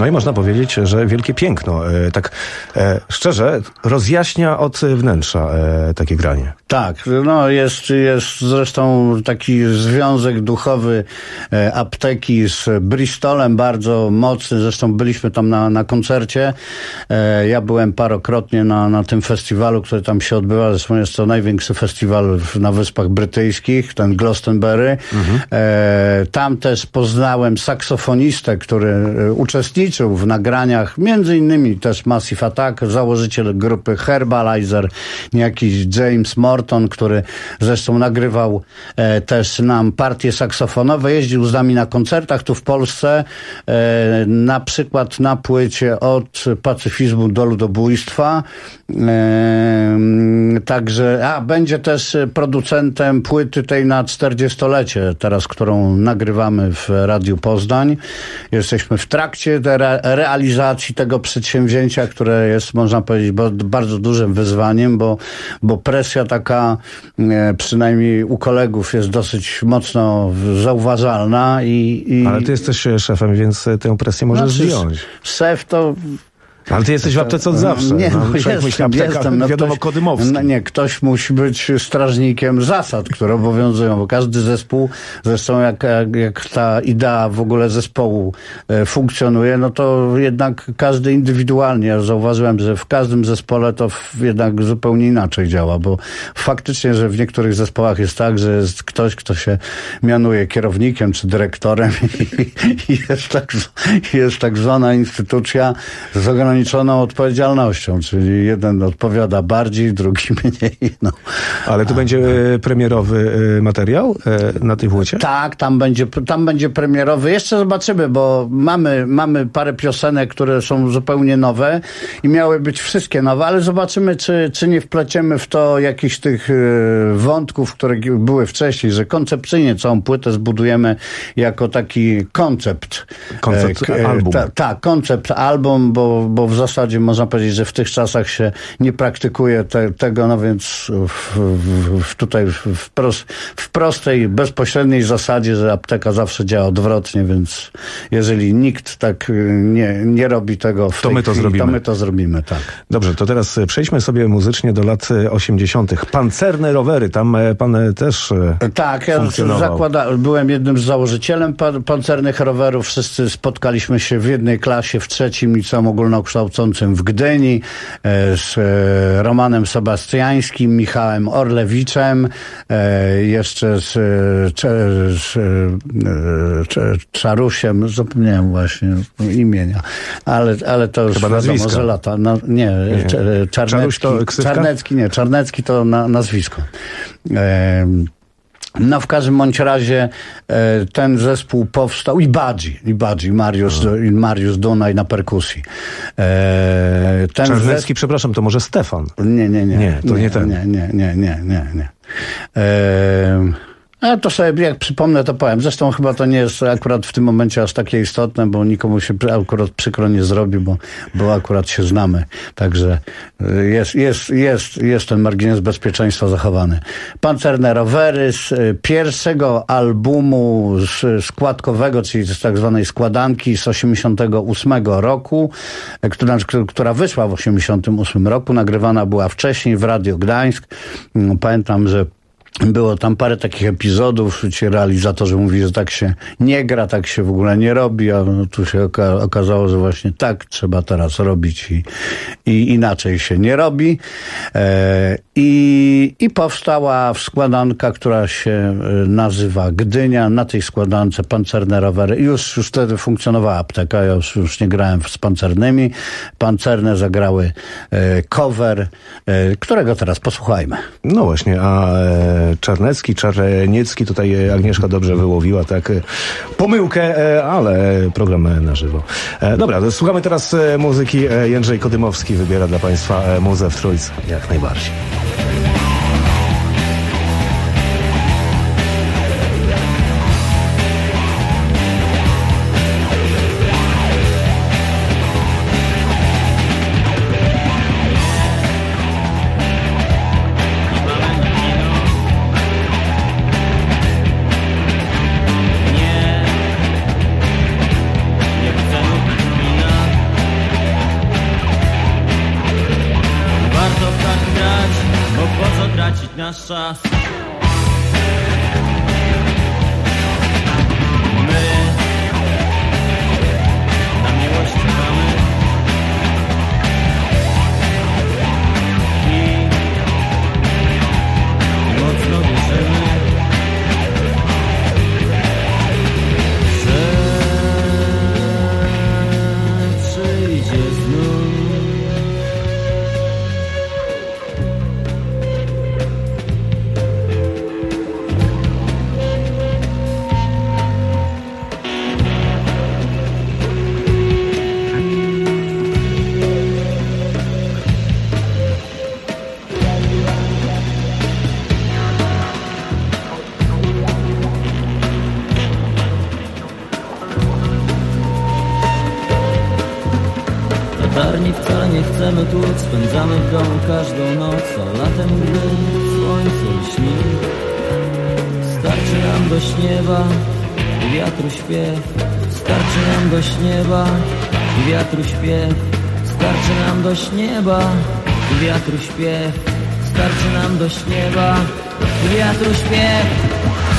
No i można powiedzieć, że wielkie piękno. Tak szczerze, rozjaśnia od wnętrza takie granie. Tak, no jest zresztą taki związek duchowy apteki z Bristolem bardzo mocny. Zresztą byliśmy tam na koncercie. Ja byłem parokrotnie na tym festiwalu, który tam się odbywa. Zresztą jest to największy festiwal na Wyspach Brytyjskich, ten Glastonbury. Tam też poznałem saksofonistę, który uczestniczył w nagraniach, między innymi też Massive Attack, założyciel grupy Herbalizer, jakiś James Morton, który zresztą nagrywał też nam partie saksofonowe, jeździł z nami na koncertach tu w Polsce, na przykład na płycie Od pacyfizmu do ludobójstwa. Także, będzie też producentem płyty tej na 40-lecie, teraz, którą nagrywamy w Radiu Poznań. Jesteśmy w trakcie realizacji tego przedsięwzięcia, które jest, można powiedzieć, bardzo dużym wyzwaniem, bo presja taka, przynajmniej u kolegów, jest dosyć mocno zauważalna. Ale ty jesteś szefem, więc tę presję możesz zdjąć. Szef to... Ale ty jesteś w aptece od zawsze. Nie, jestem. Wiadomo, kodymowski. Ktoś musi być strażnikiem zasad, które obowiązują, bo każdy zespół, zresztą jak ta idea w ogóle zespołu funkcjonuje, no to jednak każdy indywidualnie. Ja zauważyłem, że w każdym zespole to jednak zupełnie inaczej działa, bo faktycznie, że w niektórych zespołach jest tak, że jest ktoś, kto się mianuje kierownikiem czy dyrektorem i jest tak zwana instytucja z ograniczoną odpowiedzialnością, czyli jeden odpowiada bardziej, drugi mniej. No. Ale tu będzie premierowy materiał na tej płycie? Tak, tam będzie premierowy. Jeszcze zobaczymy, bo mamy parę piosenek, które są zupełnie nowe i miały być wszystkie nowe, ale zobaczymy, czy nie wpleciemy w to jakichś tych wątków, które były wcześniej, że koncepcyjnie całą płytę zbudujemy jako taki koncept. Koncept album. Tak, koncept album, bo w zasadzie można powiedzieć, że w tych czasach się nie praktykuje tego, no więc tutaj w prostej, bezpośredniej zasadzie, że apteka zawsze działa odwrotnie, więc jeżeli nikt tak nie robi tego w tej chwili, to my to zrobimy, tak. Dobrze, to teraz przejdźmy sobie muzycznie do lat 80. Pancerne rowery, tam pan też tak, ja byłem jednym z założycielem pancernych rowerów, wszyscy spotkaliśmy się w jednej klasie w trzecim liceum ogólnokształcącym w Gdyni z Romanem Sebastiańskim, Michałem Orlewiczem, jeszcze z Czarusiem, zapomniałem właśnie imienia, ale to już wiadomo, że lata. Czarnecki to nazwisko. No w każdym bądź razie ten zespół powstał i Badzi, Mariusz Dunaj na perkusji. Czarnecki, przepraszam, to może Stefan? Nie, to nie ten. Nie. A to sobie, jak przypomnę, to powiem. Zresztą chyba to nie jest akurat w tym momencie aż takie istotne, bo nikomu się akurat przykro nie zrobi, bo akurat się znamy. Także jest ten margines bezpieczeństwa zachowany. Pancerne rowery z pierwszego albumu składkowego, czyli z tak zwanej składanki z 88 roku, która wyszła w 88 roku, nagrywana była wcześniej w Radio Gdańsk. Pamiętam, że było tam parę takich epizodów, ci realizatorzy mówili, że tak się nie gra, tak się w ogóle nie robi, a tu się okazało, że właśnie tak trzeba teraz robić i inaczej się nie robi. I powstała składanka, która się nazywa Gdynia. Na tej składance pancerne rowery. Już wtedy funkcjonowała apteka, ja już nie grałem z pancernymi. Pancerne zagrały cover, którego teraz posłuchajmy. No właśnie, a Czarniecki, tutaj Agnieszka dobrze wyłowiła, tak, pomyłkę, ale program na żywo. Dobra, słuchamy teraz muzyki. Jędrzej Kodymowski wybiera dla Państwa muzę w Trójce, jak najbardziej. Nie chcę czas. Latarni wcale nie chcemy tłuc, spędzamy w domu każdą noc, a latem gdy słońce lśni, starczy nam dość nieba i wiatru śpiew. Starczy nam dość nieba i wiatru śpiew. Starczy nam dość nieba i wiatru śpiew. Starczy nam dość nieba i wiatru śpiew.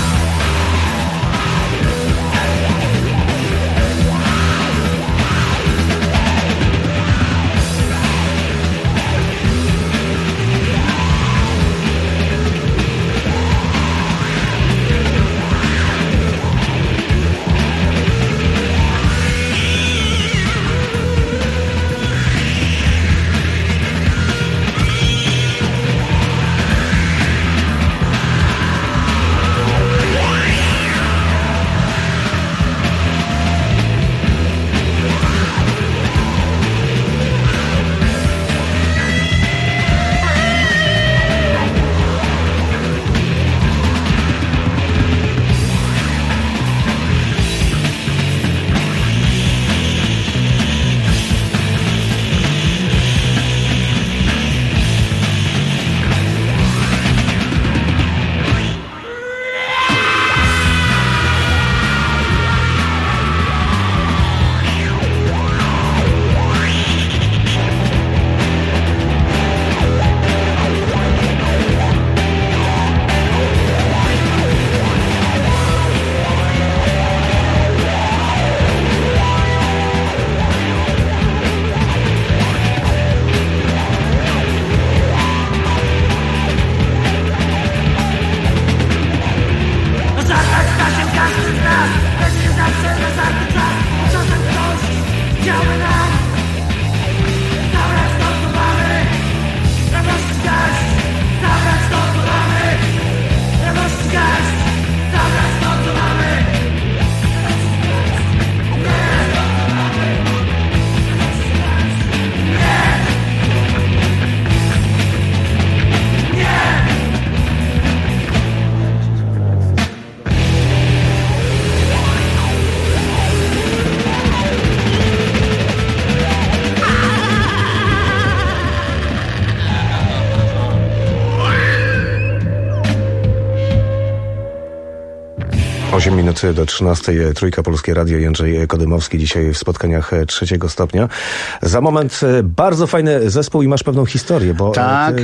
Minut do 13. Trójka Polskie Radio, Jędrzej Kodymowski dzisiaj w spotkaniach 3. stopnia. Za moment bardzo fajny zespół i masz pewną historię, bo tak,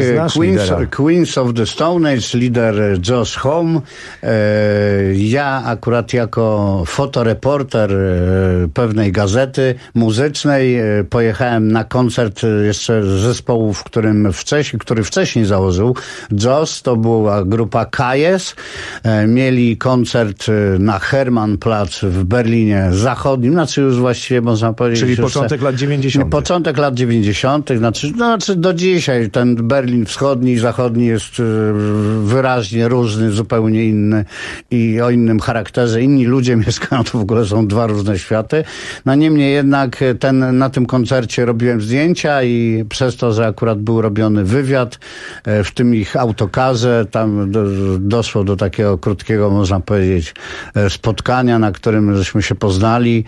Queens of the Stone Age, lider Josh Homme. Ja akurat jako fotoreporter pewnej gazety muzycznej pojechałem na koncert jeszcze zespołu, który wcześniej założył Josh, to była grupa Kajes. Mieli koncert na Hermannplatz w Berlinie Zachodnim, znaczy już właściwie można powiedzieć... Czyli początek lat 90. Początek lat 90. Znaczy do dzisiaj ten Berlin wschodni i zachodni jest wyraźnie różny, zupełnie inny i o innym charakterze. Inni ludzie mieszkają, to w ogóle są dwa różne światy. No niemniej jednak na tym koncercie robiłem zdjęcia i przez to, że akurat był robiony wywiad w tym ich autokarze, tam doszło do takiego krótkiego, można powiedzieć, spotkania, na którym żeśmy się poznali.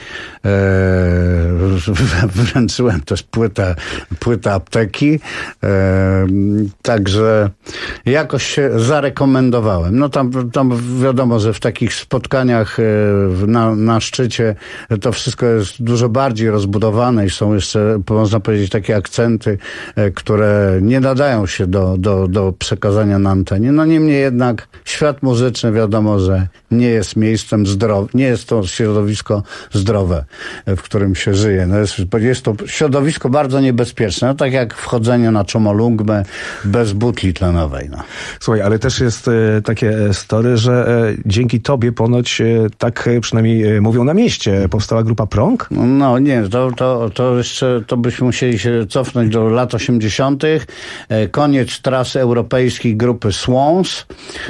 Wręczyłem też płytę apteki. Także jakoś się zarekomendowałem. No tam wiadomo, że w takich spotkaniach na szczycie to wszystko jest dużo bardziej rozbudowane i są jeszcze, można powiedzieć, takie akcenty, które nie nadają się do przekazania na antenie. No niemniej jednak świat muzyczny wiadomo, że nie jest miejscem zdrowym, nie jest to środowisko zdrowe, w którym się żyje. No jest to środowisko bardzo niebezpieczne, no tak jak wchodzenie na Chomolungmę bez butli tlenowej. No. Słuchaj, ale też jest takie story, że dzięki tobie ponoć, tak przynajmniej mówią na mieście, powstała grupa Prąg? No nie, to jeszcze to byśmy musieli się cofnąć do lat 80. Koniec trasy europejskiej grupy Swans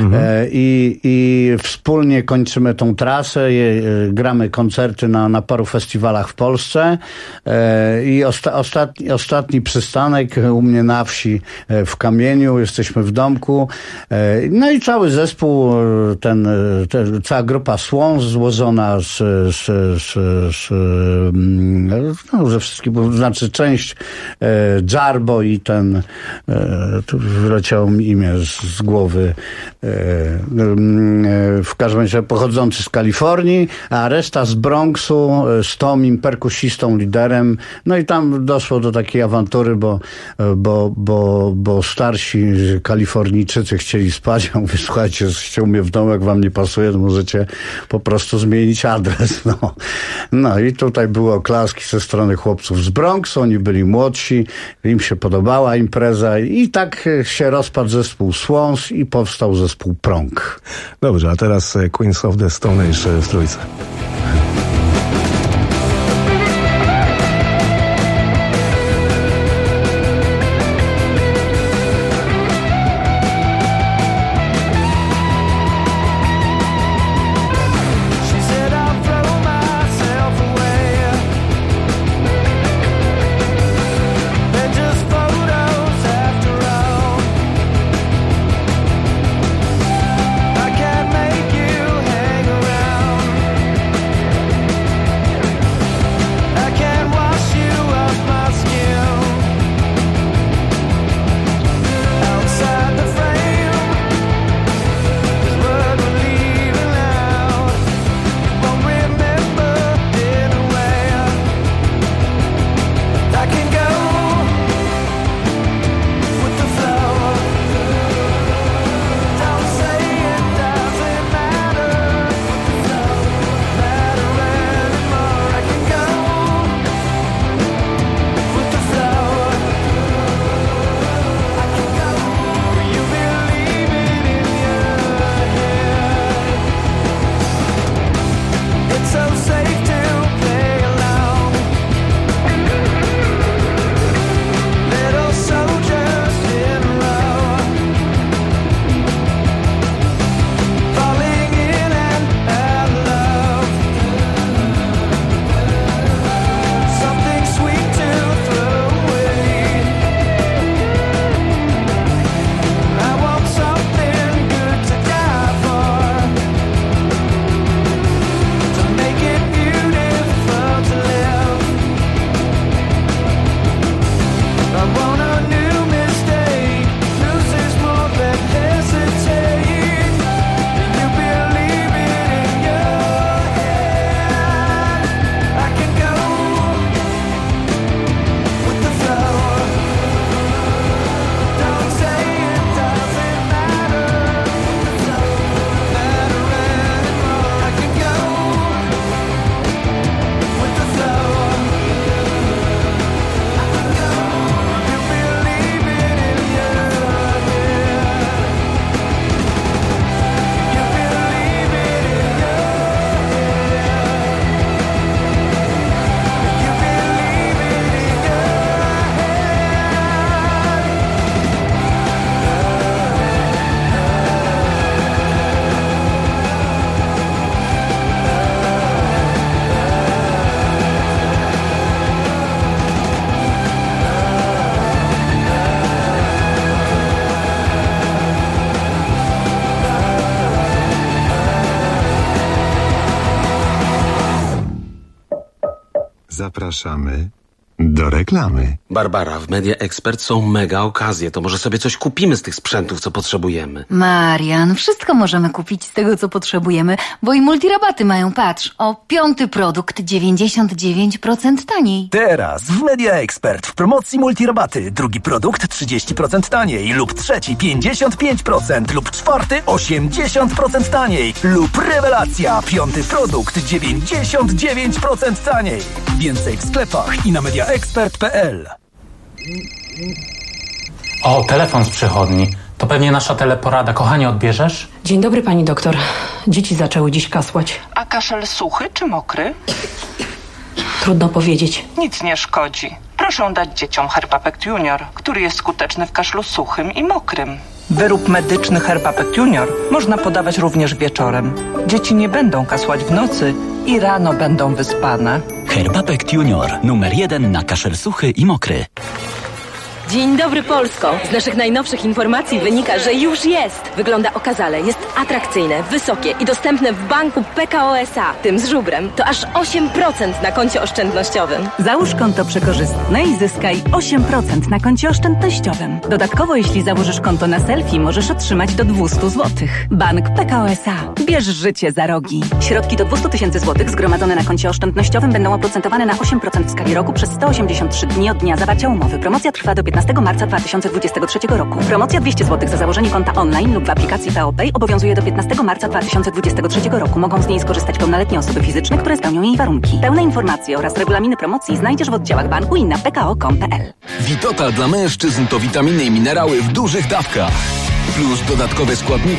i wspólnie kończymy tą trasę, gramy koncerty na paru festiwalach w Polsce i ostatni przystanek u mnie na wsi w Kamieniu, jesteśmy w domku, no i cały zespół, cała grupa Swans złożona ze wszystkich, znaczy część Jarbo i tu wyleciało mi imię z głowy, w każdym razie pochodzący z Kalifornii, a reszta z Bronxu, z Tomim, perkusistą, liderem. No i tam doszło do takiej awantury, bo starsi Kalifornijczycy chcieli spać. Ja mówię, słuchajcie, jesteście u mnie w domu, jak wam nie pasuje, to możecie po prostu zmienić adres. No i tutaj były oklaski ze strony chłopców z Bronxu, oni byli młodsi, im się podobała impreza i tak się rozpadł zespół Swans i powstał zespół Prąg. Dobrze, a teraz Queens of the Stone Age w trójce. Zapraszamy do reklamy. Barbara, w Media Expert są mega okazje. To może sobie coś kupimy z tych sprzętów, co potrzebujemy. Marian, wszystko możemy kupić z tego, co potrzebujemy, bo i multirabaty mają, patrz, o 5. produkt 99% taniej. Teraz w Media Expert w promocji multirabaty. Drugi produkt 30% taniej lub trzeci 55% lub czwarty 80% taniej lub rewelacja, 5. produkt 99% taniej. Więcej w sklepach i na mediaexpert.pl. O, telefon z przychodni. To pewnie nasza teleporada. Kochanie, odbierzesz? Dzień dobry, pani doktor. Dzieci zaczęły dziś kasłać. A kaszel suchy czy mokry? Trudno powiedzieć. Nic nie szkodzi. Proszę dać dzieciom Herbapect Junior, który jest skuteczny w kaszlu suchym i mokrym. Wyrób medyczny Herbapect Junior można podawać również wieczorem. Dzieci nie będą kasłać w nocy i rano będą wyspane. Herbapect Junior, numer 1 na kaszel suchy i mokry. Dzień dobry Polsko! Z naszych najnowszych informacji wynika, że już jest. Wygląda okazale, jest atrakcyjne, wysokie i dostępne w banku PKO SA. Tym z żubrem to aż 8% na koncie oszczędnościowym. Załóż konto przekorzystne i zyskaj 8% na koncie oszczędnościowym. Dodatkowo, jeśli założysz konto na selfie, możesz otrzymać do 200 zł. Bank PKO SA. Bierz życie za rogi. Środki do 200 000 złotych zgromadzone na koncie oszczędnościowym będą oprocentowane na 8% w skali roku przez 183 dni od dnia zawarcia umowy. Promocja trwa do 15 marca 2023 roku. Promocja 200 zł za założenie konta online lub w aplikacji PO Pay obowiązuje do 15 marca 2023 roku. Mogą z niej skorzystać pełnoletnie osoby fizyczne, które spełnią jej warunki. Pełne informacje oraz regulaminy promocji znajdziesz w oddziałach banku i na pko.com.pl. Vitotal dla mężczyzn to witaminy i minerały w dużych dawkach. Plus dodatkowe składniki